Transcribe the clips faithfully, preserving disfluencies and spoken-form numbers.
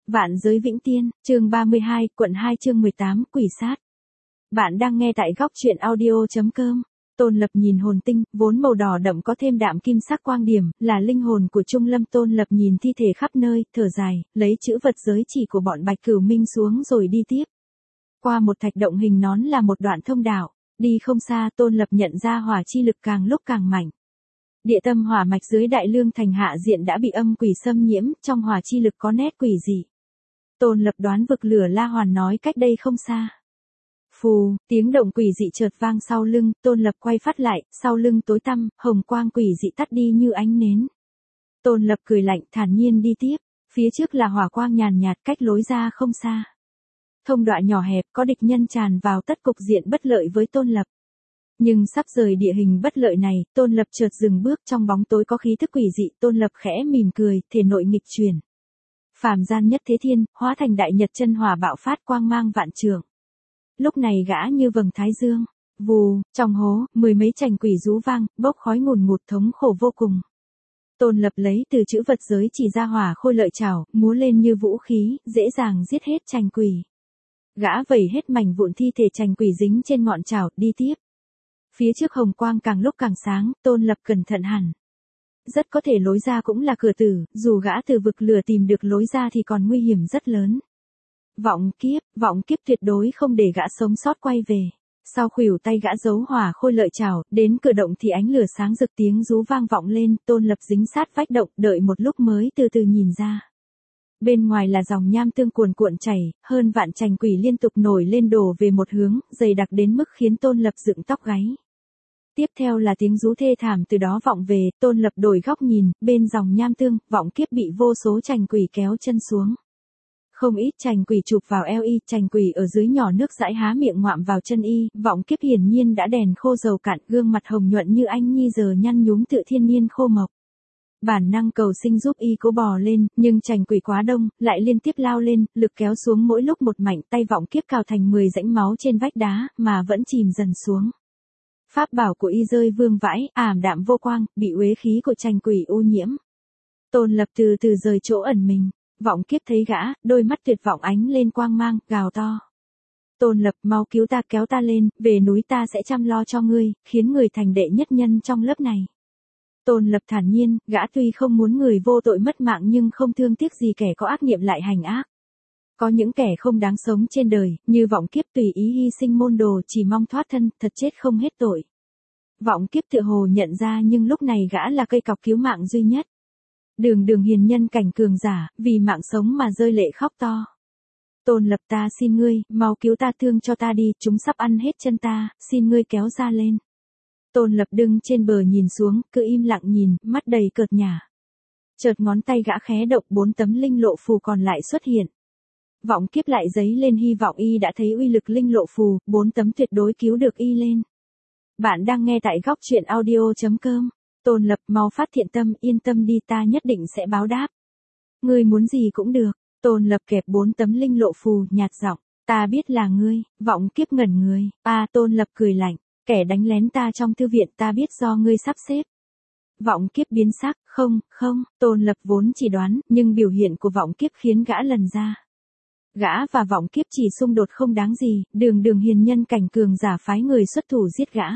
Vạn giới vĩnh tiên, chương ba mươi hai, quận hai chương mười tám, quỷ sát. Bạn đang nghe tại góc truyện audio chấm com. Tôn Lập nhìn hồn tinh, vốn màu đỏ đậm có thêm đạm kim sắc quang điểm, là linh hồn của Trung Lâm. Tôn Lập nhìn thi thể khắp nơi, thở dài, lấy chữ vật giới chỉ của bọn Bạch Cửu Minh xuống rồi đi tiếp. Qua một thạch động hình nón là một đoạn thông đạo, đi không xa Tôn Lập nhận ra hỏa chi lực càng lúc càng mạnh. Địa tâm hỏa mạch dưới Đại Lương thành hạ diện đã bị âm quỷ xâm nhiễm, trong hỏa chi lực có nét quỷ dị. Tôn Lập đoán vực lửa La Hoàn nói cách đây không xa. Phù, tiếng động quỷ dị chợt vang sau lưng, Tôn Lập quay phát lại, sau lưng tối tăm, hồng quang quỷ dị tắt đi như ánh nến. Tôn Lập cười lạnh, thản nhiên đi tiếp, phía trước là hỏa quang nhàn nhạt, cách lối ra không xa. Thông đoạn nhỏ hẹp, có địch nhân tràn vào, tất cục diện bất lợi với Tôn Lập. Nhưng sắp rời địa hình bất lợi này, Tôn Lập chợt dừng bước, trong bóng tối có khí thức quỷ dị. Tôn Lập khẽ mỉm cười, thể nội nghịch chuyển. Phàm gian nhất thế thiên, hóa thành đại nhật chân hỏa bạo phát, quang mang vạn trượng. Lúc này gã như vầng thái dương. Vù, trong hố, mười mấy chành quỷ rú vang, bốc khói ngùn ngụt, thống khổ vô cùng. Tôn Lập lấy từ chữ vật giới chỉ ra hỏa khôi lợi trảo, múa lên như vũ khí, dễ dàng giết hết chành quỷ. Gã vẩy hết mảnh vụn thi thể chành quỷ dính trên ngọn trảo, đi tiếp. Phía trước hồng quang càng lúc càng sáng, Tôn Lập cẩn thận hẳn. Rất có thể lối ra cũng là cửa tử, dù gã từ vực lửa tìm được lối ra thì còn nguy hiểm rất lớn. Vọng kiếp, vọng kiếp tuyệt đối không để gã sống sót quay về. Sau khuỷu tay gã giấu hỏa khôi lợi trảo, đến cửa động thì ánh lửa sáng rực, tiếng rú vang vọng lên. Tôn Lập dính sát vách động, đợi một lúc mới từ từ nhìn ra. Bên ngoài là dòng nham tương cuồn cuộn chảy, hơn vạn chành quỷ liên tục nổi lên đổ về một hướng, dày đặc đến mức khiến Tôn Lập dựng tóc gáy. Tiếp theo là tiếng rú thê thảm từ đó vọng về. Tôn Lập đổi góc nhìn, bên dòng nham tương, vọng kiếp bị vô số chành quỷ kéo chân xuống. Không ít chành quỷ chụp vào eo y, chành quỷ ở dưới nhỏ nước dãi há miệng ngoạm vào chân y. Vọng kiếp hiển nhiên đã đèn khô dầu cạn, gương mặt hồng nhuận như anh nhi giờ nhăn nhúm tựa thiên nhiên khô mộc. Bản năng cầu sinh giúp y cố bò lên, nhưng chành quỷ quá đông, lại liên tiếp lao lên, lực kéo xuống mỗi lúc một mạnh, tay vọng kiếp cào thành mười rãnh máu trên vách đá, mà vẫn chìm dần xuống. Pháp bảo của y rơi vương vãi, ảm đạm vô quang, bị uế khí của chành quỷ ô nhiễm. Tôn Lập từ từ rời chỗ ẩn mình, vọng kiếp thấy gã, đôi mắt tuyệt vọng ánh lên quang mang, gào to. Tôn Lập, mau cứu ta, kéo ta lên, về núi ta sẽ chăm lo cho ngươi, khiến người thành đệ nhất nhân trong lớp này. Tôn Lập thản nhiên, gã tuy không muốn người vô tội mất mạng nhưng không thương tiếc gì kẻ có ác niệm lại hành ác. Có những kẻ không đáng sống trên đời, như vọng kiếp tùy ý hy sinh môn đồ chỉ mong thoát thân, thật chết không hết tội. Vọng kiếp tựa hồ nhận ra nhưng lúc này gã là cây cọc cứu mạng duy nhất. Đường đường hiền nhân cảnh cường giả, vì mạng sống mà rơi lệ khóc to. Tôn Lập, ta xin ngươi, mau cứu ta, thương cho ta đi, chúng sắp ăn hết chân ta, xin ngươi kéo ra lên. Tôn Lập đứng trên bờ nhìn xuống, cứ im lặng nhìn, mắt đầy cợt nhả. Chợt ngón tay gã khé động, bốn tấm linh lộ phù còn lại xuất hiện. Vọng kiếp lại dấy lên hy vọng y đã thấy uy lực linh lộ phù, bốn tấm tuyệt đối cứu được y lên. Bạn đang nghe tại góc truyện audio chấm com. Tôn Lập, mau phát thiện tâm, yên tâm đi, ta nhất định sẽ báo đáp. Ngươi muốn gì cũng được. Tôn Lập kẹp bốn tấm linh lộ phù, nhạt giọng, ta biết là ngươi. Vọng kiếp ngẩn người, a Tôn Lập cười lạnh, kẻ đánh lén ta trong thư viện ta biết do ngươi sắp xếp. Vọng kiếp biến sắc, không, không, Tôn Lập vốn chỉ đoán, nhưng biểu hiện của vọng kiếp khiến gã lần ra. Gã và vọng kiếp chỉ xung đột không đáng gì, đường đường hiền nhân cảnh cường giả phái người xuất thủ giết gã.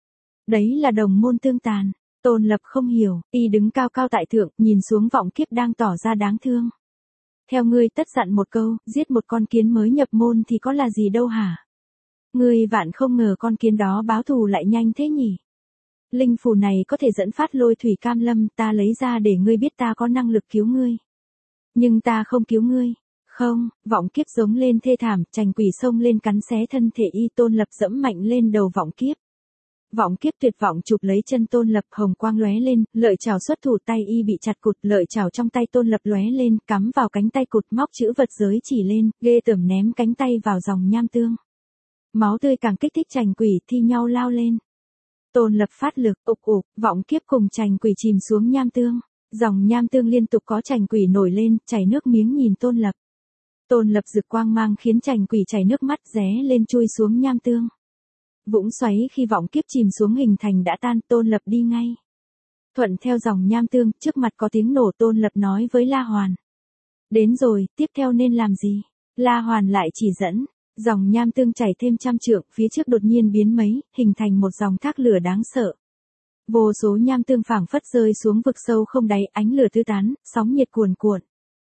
Đấy là đồng môn tương tàn. Tôn Lập không hiểu, y đứng cao cao tại thượng, nhìn xuống vọng kiếp đang tỏ ra đáng thương. Theo ngươi tất dặn một câu, giết một con kiến mới nhập môn thì có là gì đâu hả? Ngươi vạn không ngờ con kiến đó báo thù lại nhanh thế nhỉ? Linh phù này có thể dẫn phát lôi thủy cam lâm, ta lấy ra để ngươi biết ta có năng lực cứu ngươi. Nhưng ta không cứu ngươi. Không, vọng kiếp giống lên thê thảm, chành quỷ xông lên cắn xé thân thể y. Tôn Lập dẫm mạnh lên đầu vọng kiếp. Vọng kiếp tuyệt vọng chụp lấy chân Tôn Lập, hồng quang lóe lên, lợi chảo xuất thủ, tay y bị chặt cụt, lợi chảo trong tay Tôn Lập lóe lên, cắm vào cánh tay cụt, móc chữ vật giới chỉ lên, ghê tởm ném cánh tay vào dòng nham tương. Máu tươi càng kích thích chành quỷ thi nhau lao lên. Tôn Lập phát lực, ục ục, vọng kiếp cùng chành quỷ chìm xuống nham tương. Dòng nham tương liên tục có chành quỷ nổi lên, chảy nước miếng nhìn Tôn Lập. Tôn Lập rực quang mang khiến chành quỷ chảy nước mắt ré lên chui xuống nham tương. Vũng xoáy khi vọng kiếp chìm xuống hình thành đã tan, Tôn Lập đi ngay. Thuận theo dòng nham tương, trước mặt có tiếng nổ, Tôn Lập nói với La Hoàn. Đến rồi, tiếp theo nên làm gì? La Hoàn lại chỉ dẫn. Dòng nham tương chảy thêm trăm trượng, phía trước đột nhiên biến mấy, hình thành một dòng thác lửa đáng sợ. Vô số nham tương phảng phất rơi xuống vực sâu không đáy, ánh lửa tứ tán, sóng nhiệt cuồn cuộn.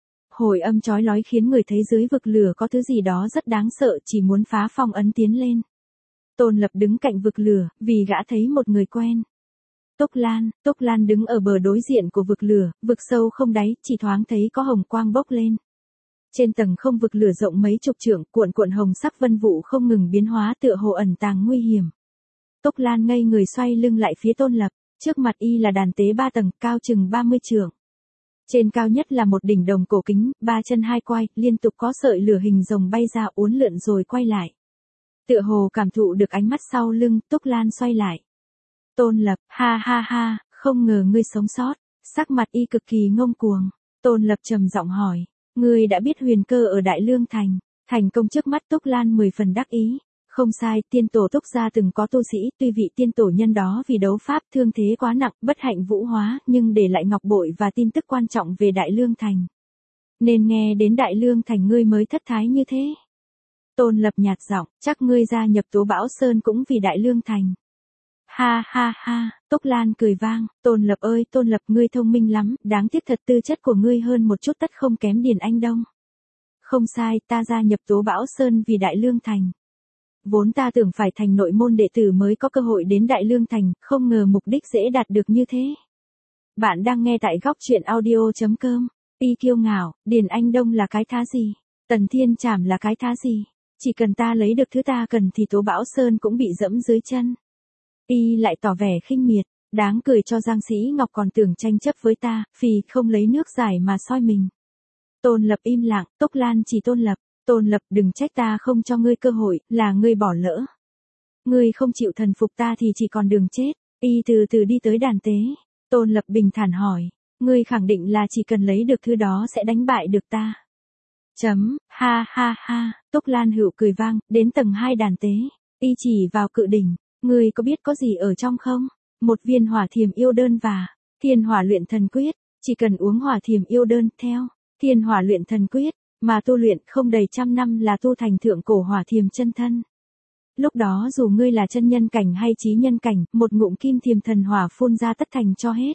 Hồi âm chói lói khiến người thấy dưới vực lửa có thứ gì đó rất đáng sợ, chỉ muốn phá phong ấn tiến lên. Tôn Lập đứng cạnh vực lửa, vì gã thấy một người quen. Túc Lan, Túc Lan đứng ở bờ đối diện của vực lửa, vực sâu không đáy, chỉ thoáng thấy có hồng quang bốc lên. Trên tầng không vực lửa rộng mấy chục trượng, cuộn cuộn hồng sắc vân vụ không ngừng biến hóa tựa hồ ẩn tàng nguy hiểm. Túc Lan ngây người xoay lưng lại phía Tôn Lập, trước mặt y là đàn tế ba tầng, cao chừng ba mươi trượng. Trên cao nhất là một đỉnh đồng cổ kính, ba chân hai quai, liên tục có sợi lửa hình rồng bay ra uốn lượn rồi quay lại. Tựa hồ cảm thụ được ánh mắt sau lưng, Túc Lan xoay lại. Tôn Lập, ha ha ha, không ngờ ngươi sống sót, sắc mặt y cực kỳ ngông cuồng. Tôn Lập trầm giọng hỏi, ngươi đã biết huyền cơ ở Đại Lương Thành, thành công trước mắt. Túc Lan mười phần đắc ý. Không sai, tiên tổ Túc gia từng có tu sĩ, tuy vị tiên tổ nhân đó vì đấu pháp thương thế quá nặng, bất hạnh vũ hóa, nhưng để lại ngọc bội và tin tức quan trọng về Đại Lương Thành. Nên nghe đến Đại Lương Thành ngươi mới thất thái như thế. Tôn Lập nhạt giọng, chắc ngươi gia nhập Tố Bão Sơn cũng vì Đại Lương Thành. Ha ha ha, Túc Lan cười vang, Tôn Lập ơi Tôn Lập, ngươi thông minh lắm, đáng tiếc thật tư chất của ngươi hơn một chút tất không kém Điền Anh Đông. Không sai, ta gia nhập Tố Bão Sơn vì Đại Lương Thành. Vốn ta tưởng phải thành nội môn đệ tử mới có cơ hội đến Đại Lương Thành, không ngờ mục đích dễ đạt được như thế. Bạn đang nghe tại góc truyện audio chấm com. Y kiêu ngạo, Điền Anh Đông là cái thá gì? Tần Thiên Trảm là cái thá gì? Chỉ cần ta lấy được thứ ta cần thì Tố Bão Sơn cũng bị dẫm dưới chân. Y lại tỏ vẻ khinh miệt, đáng cười cho Giang Sĩ Ngọc còn tưởng tranh chấp với ta, phì không lấy nước giải mà soi mình. Tôn Lập im lặng, Túc Lan chỉ Tôn Lập. Tôn Lập, đừng trách ta không cho ngươi cơ hội, là ngươi bỏ lỡ. Ngươi không chịu thần phục ta thì chỉ còn đường chết. Y từ từ đi tới đàn tế. Tôn Lập bình thản hỏi, ngươi khẳng định là chỉ cần lấy được thứ đó sẽ đánh bại được ta. Chấm, ha ha ha, Túc Lan hữu cười vang, đến tầng hai đàn tế. Y chỉ vào cự đỉnh, ngươi có biết có gì ở trong không? Một viên hỏa thiềm yêu đơn và thiên hỏa luyện thần quyết, chỉ cần uống hỏa thiềm yêu đơn theo thiên hỏa luyện thần quyết mà tu luyện không đầy trăm năm là tu thành thượng cổ hỏa thiềm chân thân. Lúc đó dù ngươi là chân nhân cảnh hay chí nhân cảnh, một ngụm kim thiềm thần hỏa phun ra tất thành cho hết.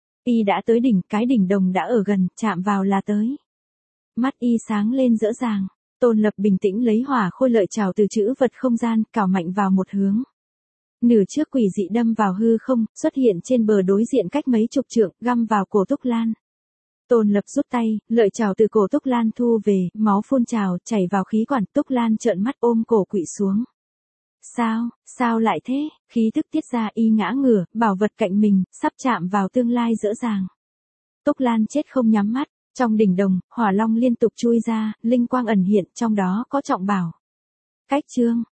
Y đã tới đỉnh, cái đỉnh đồng đã ở gần, chạm vào là tới. Mắt y sáng lên dễ dàng. Tôn Lập bình tĩnh lấy hỏa khôi lợi trảo từ chữ vật không gian, cào mạnh vào một hướng. Nửa trước quỷ dị đâm vào hư không, xuất hiện trên bờ đối diện cách mấy chục trượng, găm vào cổ Túc Lan. Tôn Lập rút tay, lợi trảo từ cổ Túc Lan thu về, máu phun trào, chảy vào khí quản. Túc Lan trợn mắt ôm cổ quỵ xuống. Sao, sao lại thế? Khí tức tiết ra, y ngã ngửa, bảo vật cạnh mình, sắp chạm vào tương lai dễ dàng. Túc Lan chết không nhắm mắt, trong đỉnh đồng, hỏa long liên tục chui ra, linh quang ẩn hiện, trong đó có trọng bảo. Cách chương,